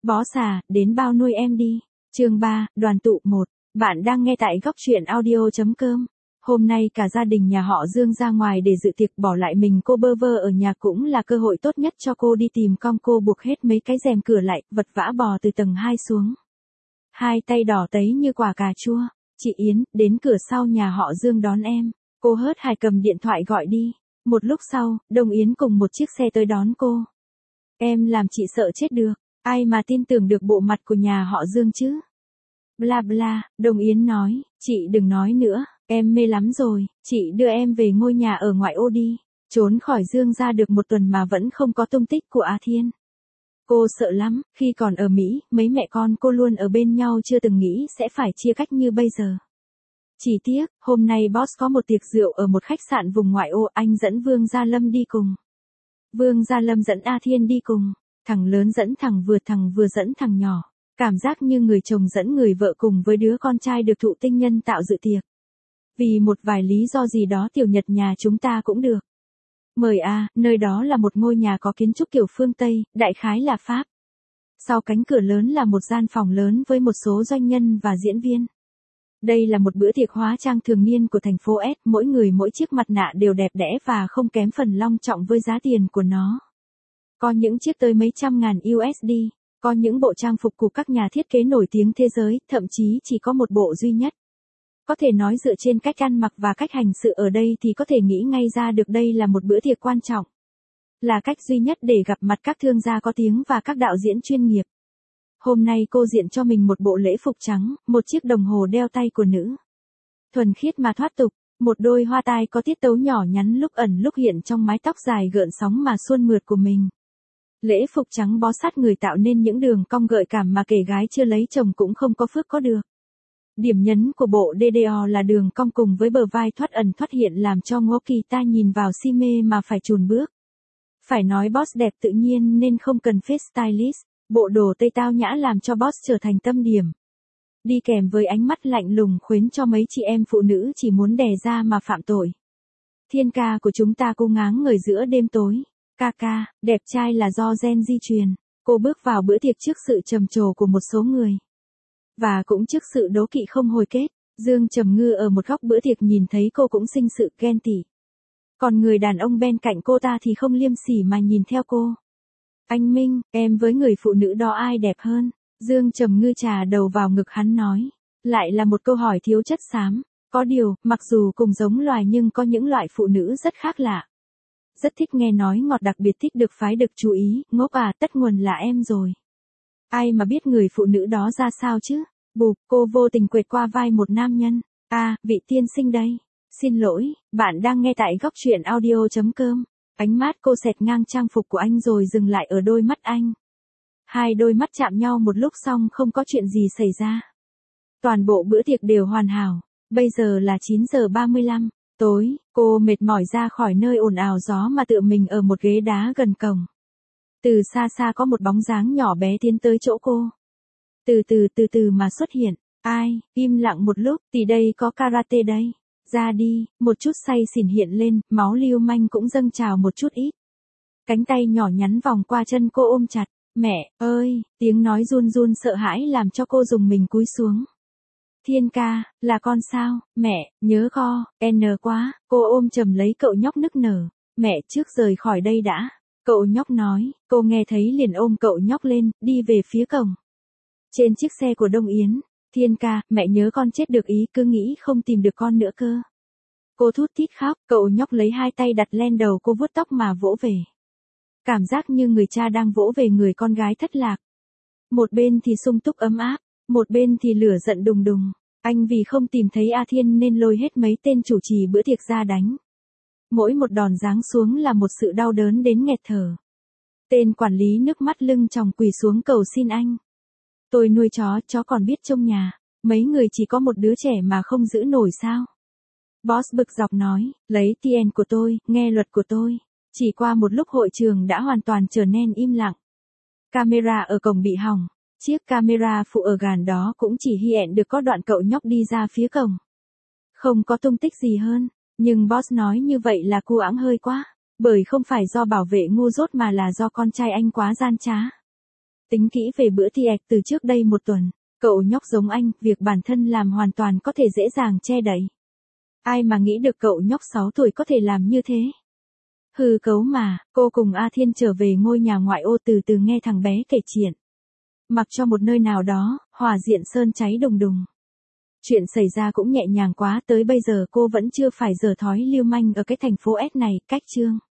Boss à, đến bao nuôi em đi. Chương 3, đoàn tụ 1. Bạn đang nghe tại góc truyện audio.com. Hôm nay cả gia đình nhà họ Dương ra ngoài để dự tiệc, bỏ lại mình cô bơ vơ ở nhà cũng là cơ hội tốt nhất cho cô đi tìm con. Cô buộc hết mấy cái rèm cửa lại, vật vã bò từ tầng 2 xuống. Hai tay đỏ tấy như quả cà chua. Chị Yến, đến cửa sau nhà họ Dương đón em. Cô hớt hải cầm điện thoại gọi đi. Một lúc sau, Đông Yến cùng một chiếc xe tới đón cô. Em làm chị sợ chết được. Ai mà tin tưởng được bộ mặt của nhà họ Dương chứ? Bla bla, Đồng Yến nói, chị đừng nói nữa, em mê lắm rồi, chị đưa em về ngôi nhà ở ngoại ô đi. Trốn khỏi Dương ra được một tuần mà vẫn không có tung tích của A Thiên. Cô sợ lắm, khi còn ở Mỹ, mấy mẹ con cô luôn ở bên nhau, chưa từng nghĩ sẽ phải chia cách như bây giờ. Chỉ tiếc, hôm nay boss có một tiệc rượu ở một khách sạn vùng ngoại ô, anh dẫn Vương Gia Lâm đi cùng. Vương Gia Lâm dẫn A Thiên đi cùng. Thằng lớn dẫn thằng vừa dẫn thằng nhỏ. Cảm giác như người chồng dẫn người vợ cùng với đứa con trai được thụ tinh nhân tạo dự tiệc. Vì một vài lý do gì đó tiểu nhật nhà chúng ta cũng được. Mời a, nơi đó là một ngôi nhà có kiến trúc kiểu phương Tây, đại khái là Pháp. Sau cánh cửa lớn là một gian phòng lớn với một số doanh nhân và diễn viên. Đây là một bữa tiệc hóa trang thường niên của thành phố S, mỗi người mỗi chiếc mặt nạ đều đẹp đẽ và không kém phần long trọng với giá tiền của nó. Có những chiếc tới mấy trăm ngàn USD, có những bộ trang phục của các nhà thiết kế nổi tiếng thế giới, thậm chí chỉ có một bộ duy nhất. Có thể nói dựa trên cách ăn mặc và cách hành sự ở đây thì có thể nghĩ ngay ra được đây là một bữa tiệc quan trọng. Là cách duy nhất để gặp mặt các thương gia có tiếng và các đạo diễn chuyên nghiệp. Hôm nay cô diện cho mình một bộ lễ phục trắng, một chiếc đồng hồ đeo tay của nữ. Thuần khiết mà thoát tục, một đôi hoa tai có tiết tấu nhỏ nhắn lúc ẩn lúc hiện trong mái tóc dài gợn sóng mà suôn mượt của mình. Lễ phục trắng bó sát người tạo nên những đường cong gợi cảm mà kể gái chưa lấy chồng cũng không có phước có được. Điểm nhấn của bộ DDO là đường cong cùng với bờ vai thoát ẩn thoát hiện làm cho ngó kỳ ta nhìn vào si mê mà phải chùn bước. Phải nói boss đẹp tự nhiên nên không cần face stylist, bộ đồ tây tao nhã làm cho boss trở thành tâm điểm. Đi kèm với ánh mắt lạnh lùng khuyến cho mấy chị em phụ nữ chỉ muốn đè ra mà phạm tội. Thiên ca của chúng ta cô ngáng người giữa đêm tối. Ca, đẹp trai là do gen di truyền. Cô bước vào bữa tiệc trước sự trầm trồ của một số người. Và cũng trước sự đố kỵ không hồi kết. Dương Trầm Ngư ở một góc bữa tiệc nhìn thấy cô cũng sinh sự ghen tị. Còn người đàn ông bên cạnh cô ta thì không liêm sỉ mà nhìn theo cô. Anh Minh, em với người phụ nữ đó ai đẹp hơn? Dương Trầm Ngư chà đầu vào ngực hắn nói. Lại là một câu hỏi thiếu chất xám. Có điều, mặc dù cùng giống loài nhưng có những loại phụ nữ rất khác lạ. Rất thích nghe nói ngọt, đặc biệt thích được phái được chú ý, ngốc à, tất nguồn là em rồi. Ai mà biết người phụ nữ đó ra sao chứ? Bụp, cô vô tình quệt qua vai một nam nhân. Vị tiên sinh đây. Xin lỗi, bạn đang nghe tại góc truyện audio.com. Ánh mắt cô xẹt ngang trang phục của anh rồi dừng lại ở đôi mắt anh. Hai đôi mắt chạm nhau một lúc xong không có chuyện gì xảy ra. Toàn bộ bữa tiệc đều hoàn hảo. Bây giờ là 9:35. Tối, cô mệt mỏi ra khỏi nơi ồn ào gió mà tựa mình ở một ghế đá gần cổng. Từ xa xa có một bóng dáng nhỏ bé tiến tới chỗ cô. Từ từ mà xuất hiện. Ai, im lặng một lúc, thì đây có karate đây. Ra đi, một chút say xỉn hiện lên, máu lưu manh cũng dâng trào một chút ít. Cánh tay nhỏ nhắn vòng qua chân cô ôm chặt. Mẹ ơi, tiếng nói run run sợ hãi làm cho cô rùng mình cúi xuống. Thiên ca, là con sao? Mẹ, nhớ quá, cô ôm chầm lấy cậu nhóc nức nở. Mẹ trước rời khỏi đây đã. Cậu nhóc nói, cô nghe thấy liền ôm cậu nhóc lên, đi về phía cổng. Trên chiếc xe của Đông Yến, Thiên ca, mẹ nhớ con chết được ý, cứ nghĩ không tìm được con nữa cơ. Cô thút thít khóc, cậu nhóc lấy hai tay đặt lên đầu cô vuốt tóc mà vỗ về. Cảm giác như người cha đang vỗ về người con gái thất lạc. Một bên thì sung túc ấm áp. Một bên thì lửa giận đùng đùng. Anh vì không tìm thấy A Thiên nên lôi hết mấy tên chủ trì bữa tiệc ra đánh. Mỗi một đòn giáng xuống là một sự đau đớn đến nghẹt thở. Tên quản lý nước mắt lưng tròng quỳ xuống cầu xin anh. Tôi nuôi chó còn biết trông nhà. Mấy người chỉ có một đứa trẻ mà không giữ nổi sao? Boss bực dọc nói, lấy tiền của tôi, nghe luật của tôi. Chỉ qua một lúc hội trường đã hoàn toàn trở nên im lặng. Camera ở cổng bị hỏng. Chiếc camera phụ ở gần đó cũng chỉ hiện được có đoạn cậu nhóc đi ra phía cổng. Không có tung tích gì hơn, nhưng boss nói như vậy là cu ẵng hơi quá, bởi không phải do bảo vệ ngu dốt mà là do con trai anh quá gian trá. Tính kỹ về bữa tiệc từ trước đây một tuần, cậu nhóc giống anh, việc bản thân làm hoàn toàn có thể dễ dàng che đậy. Ai mà nghĩ được cậu nhóc 6 tuổi có thể làm như thế. Hư cấu mà, cô cùng A Thiên trở về ngôi nhà ngoại ô từ từ nghe thằng bé kể chuyện. Mặc cho một nơi nào đó, hỏa diện sơn cháy đùng đùng. Chuyện xảy ra cũng nhẹ nhàng quá, tới bây giờ cô vẫn chưa phải giở thói lưu manh ở cái thành phố S này, cách Trương